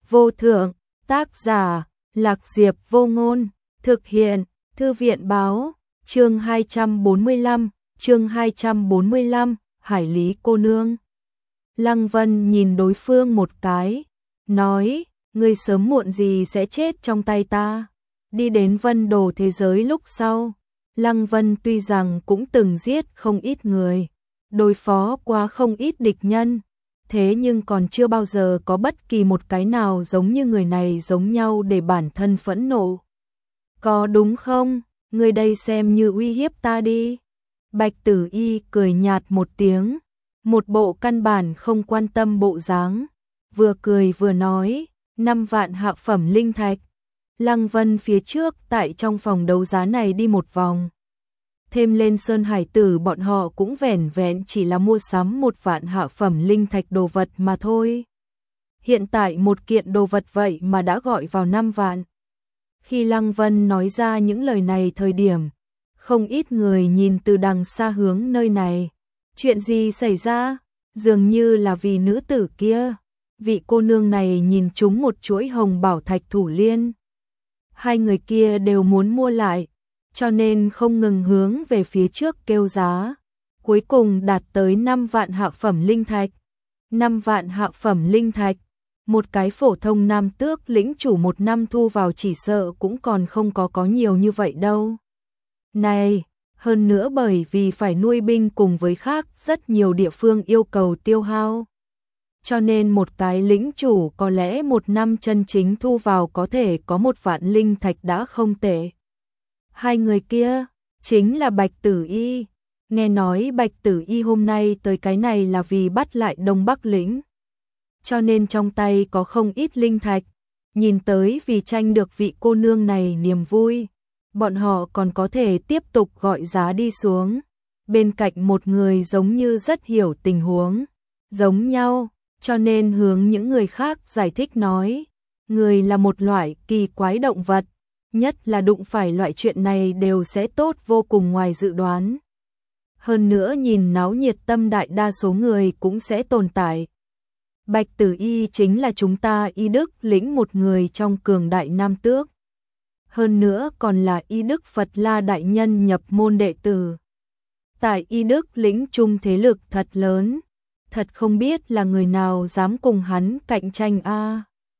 vô thượng, tác giả, Lạc Diệp Vô Ngôn, thực hiện, Thư viện báo, chương 245, Hải Lý cô nương. Lăng Vân nhìn đối phương một cái, nói, ngươi sớm muộn gì sẽ chết trong tay ta. Đi đến Vân Đồ thế giới lúc sau, Lăng Vân tuy rằng cũng từng giết không ít người, đối phó qua không ít địch nhân, thế nhưng còn chưa bao giờ có bất kỳ một cái nào giống như người này giống nhau để bản thân phẫn nộ. Có đúng không? Ngươi đây xem như uy hiếp ta đi. Bạch Tử Y cười nhạt một tiếng, một bộ căn bản không quan tâm bộ dáng, vừa cười vừa nói, 5 vạn hạ phẩm linh thạch. Lăng Vân phía trước tại trong phòng đấu giá này đi một vòng. Thêm lên Sơn Hải Tử bọn họ cũng vẻn vẹn chỉ là mua sắm 1 vạn hạ phẩm linh thạch đồ vật mà thôi. Hiện tại một kiện đồ vật vậy mà đã gọi vào 5 vạn. Khi Lăng Vân nói ra những lời này thời điểm, không ít người nhìn từ đằng xa hướng nơi này. Chuyện gì xảy ra? Dường như là vì nữ tử kia. Vị cô nương này nhìn trúng một chuỗi hồng bảo thạch thủ liên. Hai người kia đều muốn mua lại, cho nên không ngừng hướng về phía trước kêu giá. Cuối cùng đạt tới 5 vạn hạ phẩm linh thạch. 5 vạn hạ phẩm linh thạch. Một cái phổ thông nam tước lĩnh chủ một năm thu vào chỉ sợ cũng còn không có nhiều như vậy đâu. Này, hơn nữa bởi vì phải nuôi binh cùng với khác rất nhiều địa phương yêu cầu tiêu hao. Cho nên một cái lĩnh chủ có lẽ một năm chân chính thu vào có thể có 1 vạn linh thạch đã không tệ. Hai người kia, chính là Bạch Tử Y. Nghe nói Bạch Tử Y hôm nay tới cái này là vì bắt lại Đông Bắc lĩnh. Cho nên trong tay có không ít linh thạch, nhìn tới vì tranh được vị cô nương này niềm vui, bọn họ còn có thể tiếp tục gọi giá đi xuống. Bên cạnh một người giống như rất hiểu tình huống, giống nhau, cho nên hướng những người khác giải thích nói, người là một loại kỳ quái động vật, nhất là đụng phải loại chuyện này đều sẽ tốt vô cùng ngoài dự đoán. Hơn nữa nhìn náo nhiệt tâm đại đa số người cũng sẽ tồn tại. Bạch Tử Y chính là chúng ta Y Đức lĩnh một người trong cường đại nam tước. Hơn nữa còn là Y Đức Phật La đại nhân nhập môn đệ tử. Tại Y Đức lĩnh trung thế lực thật lớn, thật không biết là người nào dám cùng hắn cạnh tranh a.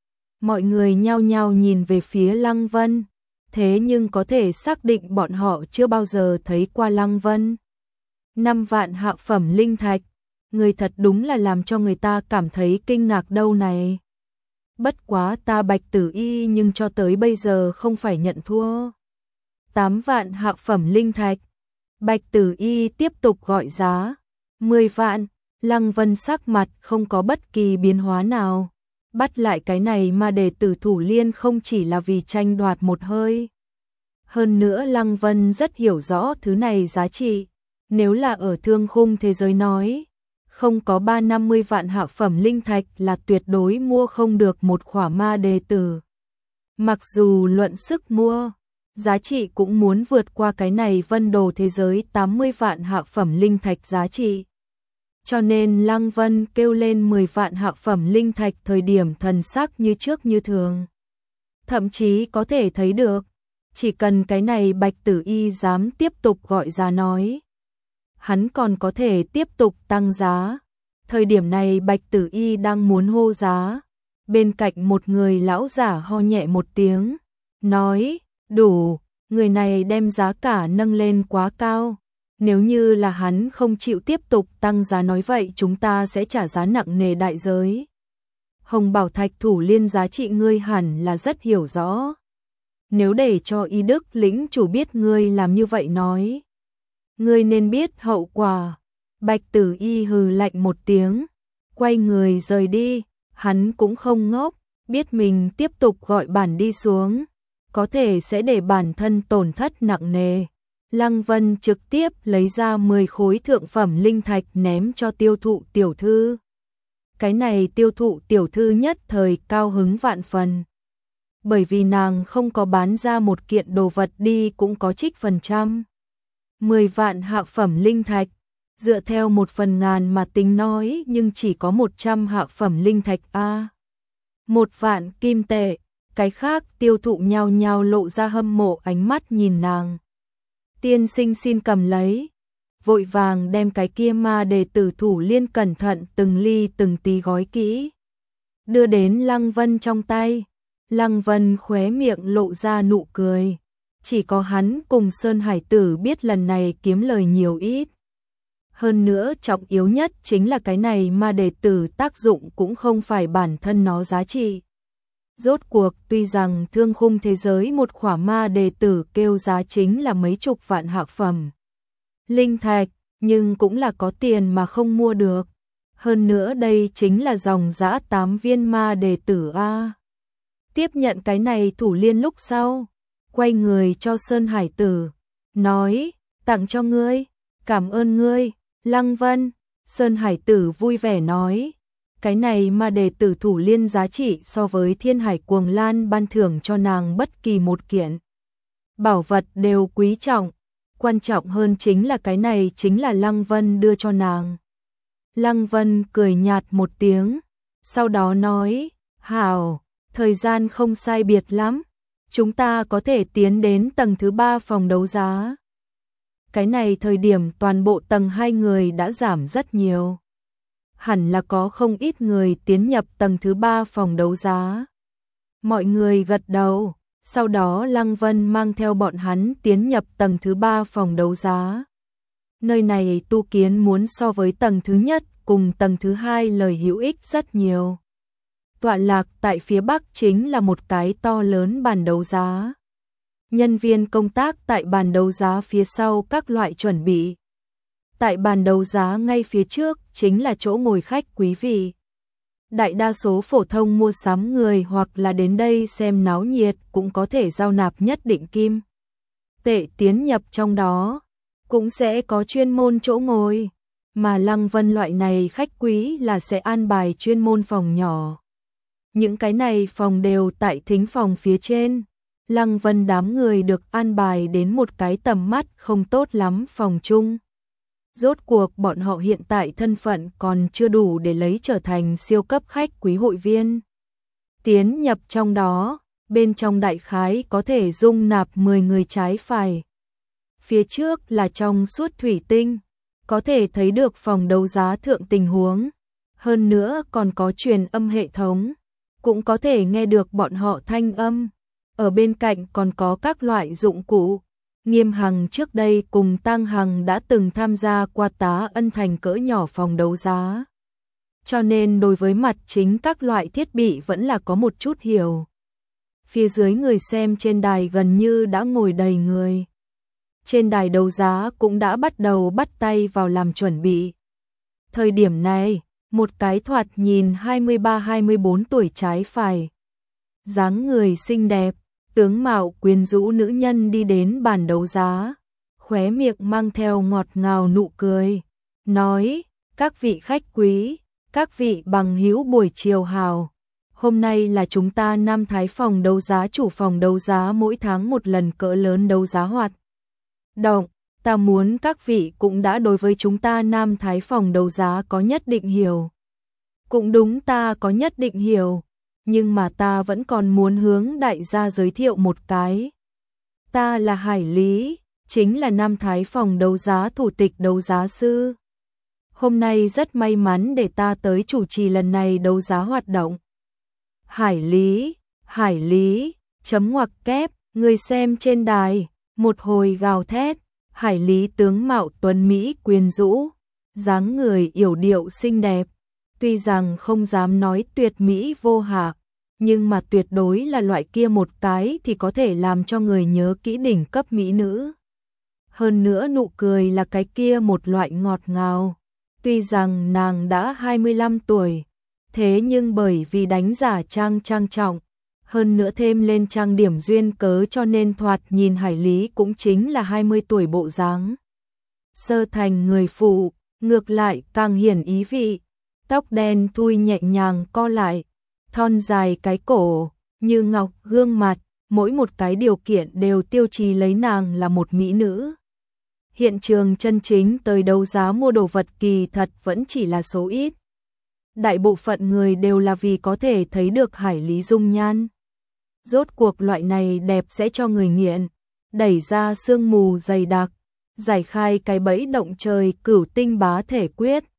Mọi người nhao nhao nhìn về phía Lăng Vân, thế nhưng có thể xác định bọn họ chưa bao giờ thấy qua Lăng Vân. 5 vạn hạ phẩm linh thạch, người thật đúng là làm cho người ta cảm thấy kinh ngạc đâu này. Bất quá ta Bạch Tử Y nhưng cho tới bây giờ không phải nhận thua. 8 vạn hạ phẩm linh thạch. Bạch Tử Y tiếp tục gọi giá. 10 vạn. Lăng Vân sắc mặt không có bất kỳ biến hóa nào. Bắt lại cái này mà để tử thủ liên không chỉ là vì tranh đoạt một hơi. Hơn nữa Lăng Vân rất hiểu rõ thứ này giá trị. Nếu là ở thương khung thế giới nói, không có 350 vạn hạ phẩm linh thạch là tuyệt đối mua không được một khỏa ma đề tử. Mặc dù luận sức mua, giá trị cũng muốn vượt qua cái này Vân Đồ thế giới 80 vạn hạ phẩm linh thạch giá trị. Cho nên Lăng Vân kêu lên 10 vạn hạ phẩm linh thạch thời điểm thần sắc như trước như thường. Thậm chí có thể thấy được, chỉ cần cái này Bạch Tử Y dám tiếp tục gọi giá nói, hắn còn có thể tiếp tục tăng giá. Thời điểm này Bạch Tử Y đang muốn hô giá. Bên cạnh một người lão giả ho nhẹ một tiếng, nói, đủ, người này đem giá cả nâng lên quá cao. Nếu như là hắn không chịu tiếp tục tăng giá nói vậy chúng ta sẽ trả giá nặng nề đại giới. Hồng bảo thạch thủ liên giá trị ngươi hẳn là rất hiểu rõ. Nếu để cho Y Đức lĩnh chủ biết ngươi làm như vậy nói, ngươi nên biết hậu quả. Bạch Tử Y hừ lạnh một tiếng, quay người rời đi. Hắn cũng không ngốc, biết mình tiếp tục gọi bản đi xuống, có thể sẽ để bản thân tổn thất nặng nề. Lăng Vân trực tiếp lấy ra 10 khối thượng phẩm linh thạch ném cho Tiêu Thụ tiểu thư. Cái này Tiêu Thụ tiểu thư nhất thời cao hứng vạn phần. Bởi vì nàng không có bán ra một kiện đồ vật đi cũng có trích phần trăm. 10 vạn hạ phẩm linh thạch, dựa theo 1/1000 mà tính nói nhưng chỉ có 100 hạ phẩm linh thạch a. 1.000.000 kim tệ, cái khác tiêu thụ nhao nhao lộ ra hâm mộ ánh mắt nhìn nàng. Tiên sinh xin cầm lấy, vội vàng đem cái kia ma đề tử thủ liên cẩn thận từng ly từng tí gói kỹ, đưa đến Lăng Vân trong tay. Lăng Vân khóe miệng lộ ra nụ cười, chỉ có hắn cùng Sơn Hải Tử biết lần này kiếm lời nhiều ít. Hơn nữa trọng yếu nhất chính là cái này ma đề tử tác dụng cũng không phải bản thân nó giá trị. Rốt cuộc tuy rằng thương khung thế giới một khỏa ma đề tử kêu giá chính là mấy chục vạn hạ phẩm linh thạch, nhưng cũng là có tiền mà không mua được. Hơn nữa đây chính là dòng dã 8 viên ma đề tử a. Tiếp nhận cái này thủ liên lúc sau, quay người cho Sơn Hải Tử, nói, tặng cho ngươi, cảm ơn ngươi, Lăng Vân. Sơn Hải Tử vui vẻ nói, cái này ma đề tử thủ liên giá trị so với Thiên Hải Cuồng Lan ban thưởng cho nàng bất kỳ một kiện bảo vật đều quý trọng, quan trọng hơn chính là cái này chính là Lăng Vân đưa cho nàng. Lăng Vân cười nhạt một tiếng, sau đó nói, hảo, thời gian không sai biệt lắm, chúng ta có thể tiến đến tầng thứ 3 phòng đấu giá. Cái này thời điểm toàn bộ tầng 2 người đã giảm rất nhiều. Hẳn là có không ít người tiến nhập tầng thứ 3 phòng đấu giá. Mọi người gật đầu, sau đó Lăng Vân mang theo bọn hắn tiến nhập tầng thứ 3 phòng đấu giá. Nơi này tu kiến muốn so với tầng thứ nhất cùng tầng thứ 2 lời hữu ích rất nhiều. Tọa lạc tại phía bắc chính là một cái to lớn bàn đấu giá. Nhân viên công tác tại bàn đấu giá phía sau các loại chuẩn bị. Tại bàn đấu giá ngay phía trước chính là chỗ ngồi khách quý vị. Đại đa số phổ thông mua sắm người hoặc là đến đây xem náo nhiệt cũng có thể giao nạp nhất định kim tệ tiến nhập trong đó, cũng sẽ có chuyên môn chỗ ngồi, mà Lăng Vân loại này khách quý là sẽ an bài chuyên môn phòng nhỏ. Những cái này phòng đều tại thính phòng phía trên. Lăng Vân đám người được an bài đến một cái tầm mắt không tốt lắm phòng chung. Rốt cuộc bọn họ hiện tại thân phận còn chưa đủ để lấy trở thành siêu cấp khách quý hội viên. Tiến nhập trong đó, bên trong đại khái có thể dung nạp 10 người trái phải. Phía trước là trong suốt thủy tinh, có thể thấy được phòng đấu giá thượng tình huống. Hơn nữa còn có truyền âm hệ thống, cũng có thể nghe được bọn họ thanh âm. Ở bên cạnh còn có các loại dụng cụ. Nghiêm Hằng trước đây cùng Tăng Hằng đã từng tham gia qua Tá Ân Thành cỡ nhỏ phòng đấu giá. Cho nên đối với mặt chính các loại thiết bị vẫn là có một chút hiểu. Phía dưới người xem trên đài gần như đã ngồi đầy người. Trên đài đấu giá cũng đã bắt đầu bắt tay vào làm chuẩn bị. Thời điểm này, một cái thoạt nhìn 23-24 tuổi trái phải, dáng người xinh đẹp, tướng mạo quyến rũ nữ nhân đi đến bàn đấu giá, khóe miệng mang theo ngọt ngào nụ cười, nói, các vị khách quý, các vị bằng hữu buổi chiều hào, hôm nay là chúng ta Nam Thái phòng đấu giá chủ phòng đấu giá mỗi tháng một lần cỡ lớn đấu giá hoạt động, ta muốn các vị cũng đã đối với chúng ta Nam Thái phòng đấu giá có nhất định hiểu. Cũng đúng, ta có nhất định hiểu, nhưng mà ta vẫn còn muốn hướng đại gia giới thiệu một cái. Ta là Hải Lý, chính là Nam Thái phòng đấu giá thủ tịch đấu giá sư. Hôm nay rất may mắn để ta tới chủ trì lần này đấu giá hoạt động. Hải Lý, chấm ngoặc kép, người xem trên đài, một hồi gào thét. Hải Lý tướng mạo tuấn Mỹ quyến rũ, dáng người yểu điệu xinh đẹp. Tuy rằng không dám nói tuyệt mỹ vô hạ, nhưng mà tuyệt đối là loại kia một cái thì có thể làm cho người nhớ kỹ đỉnh cấp mỹ nữ. Hơn nữa nụ cười là cái kia một loại ngọt ngào. Tuy rằng nàng đã 25 tuổi, thế nhưng bởi vì đánh giả trang trọng, hơn nữa thêm lên trang điểm duyên cớ cho nên thoạt nhìn Hải Lý cũng chính là 20 tuổi bộ dáng. Sơ thành người phụ, ngược lại càng hiển ý vị. Tóc đen thui nhẹ nhàng co lại, thon dài cái cổ, như ngọc gương mặt, mỗi một cái điều kiện đều tiêu chí lấy nàng là một mỹ nữ. Hiện trường chân chính tới đấu giá mua đồ vật kỳ thật vẫn chỉ là số ít. đại bộ phận người đều là vì có thể thấy được Hải Lý dung nhan. Rốt cuộc loại này đẹp sẽ cho người nghiện, đẩy ra sương mù dày đặc, giải khai cái bẫy động trời Cửu Tinh Bá Thể Quyết.